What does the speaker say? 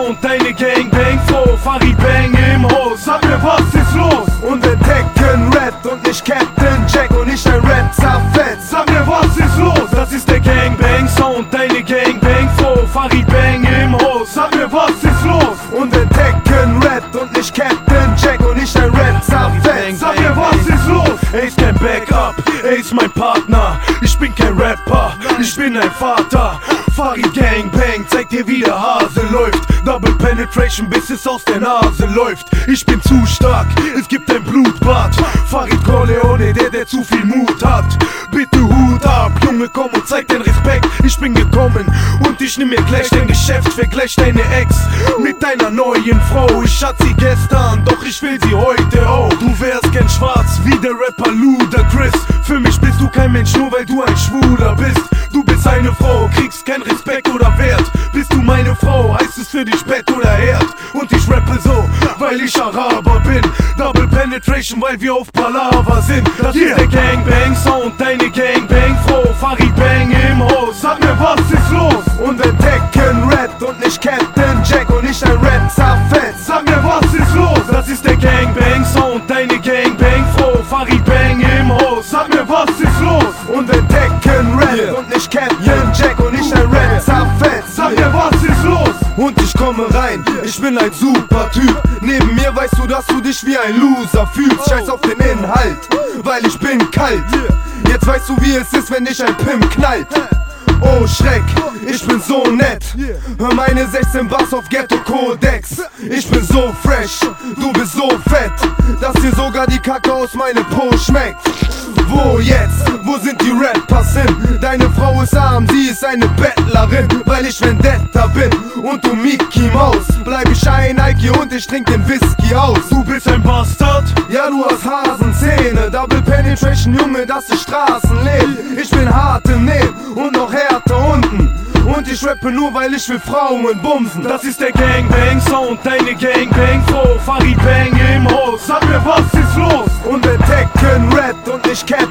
Sound, deine Gangbang froh, Farid Bang im Haus, sag mir, was ist los? Und entdecken Red und nicht Captain Jack und nicht ein Rap zerfetzt. Sag mir, was ist los? Das ist der Gangbang Sound, deine Gangbang froh, Farid Bang im Haus, sag mir, was ist los? Und entdecken Red und nicht Captain Jack und nicht ein Rap zerfetzt. Sag mir, was ist los? Er ist kein Backup, er ist mein Partner. Ich bin kein Rapper, ich bin ein Vater. Farid Gangbang, zeig dir wie der Hase läuft. Double Penetration, bis es aus der Nase läuft. Ich bin zu stark, es gibt ein Blutbad. Farid Corleone, der zu viel Mut hat. Bitte Hut ab, Junge, komm und zeig den Respekt. Ich bin gekommen und ich nehm mir gleich dein Geschäft. Vergleich deine Ex mit deiner neuen Frau. Ich hatte sie gestern, doch ich will sie heute auch. Du wärst gern schwarz wie der Rapper Ludacris. Für mich bist du kein Mensch, nur weil du ein Schwuler bist. Du bist eine Frau, kriegst kein Respekt oder Wert. Bist du meine Frau, heißt es für dich Bett oder Herd. Und ich rappe so, weil ich Araber bin. Double Penetration, weil wir auf Palaver sind. Das ist der Gangbang Sound, deine Gangbang froh, Farid Bang im Haus. Sag mir, was ist los? Und entdecken Red und nicht Captain Jack und nicht ein Rap zerfetzt. Sag mir, was ist los? Das ist der Gangbang Sound, deine Gangbang froh, Farid Bang im Haus. Sag mir, was ist los? Und entdecken Red und nicht Captain Jack und nicht ein Rap zerfetzt. Sag mir, was ist los? Und ich komme rein, ich bin ein super Typ. Neben mir weißt du, dass du dich wie ein Loser fühlst. Scheiß auf den Inhalt, weil ich bin kalt. Jetzt weißt du, wie es ist, wenn dich ein Pimp knallt. Oh Schreck, ich bin so nett. Hör meine 16 Bars auf Ghetto Codex. Ich bin so fresh, du bist so fett, dass dir sogar die Kacke aus meinem Po schmeckt. Wo jetzt? Wo sind die Rappers hin? Deine Frau ist arm, sie ist eine Bettlerin. Weil ich Vendetta bin und du Mickey Maus, bleib ich ein Ike und ich trink den Whisky aus. Du bist ein Bastard? Ja, du hast Hasenzähne. Double Penetration, Junge, das ist Straßenleben. Ich bin hart im Nehmen und noch härter unten. Und ich rappe nur, weil ich will Frauen bumsen. Das ist der Gangbang Sound, deine Gangbang froh, Farid Bang im Haus. Sag mir, was ist los? Und entdecken Red und nicht Captain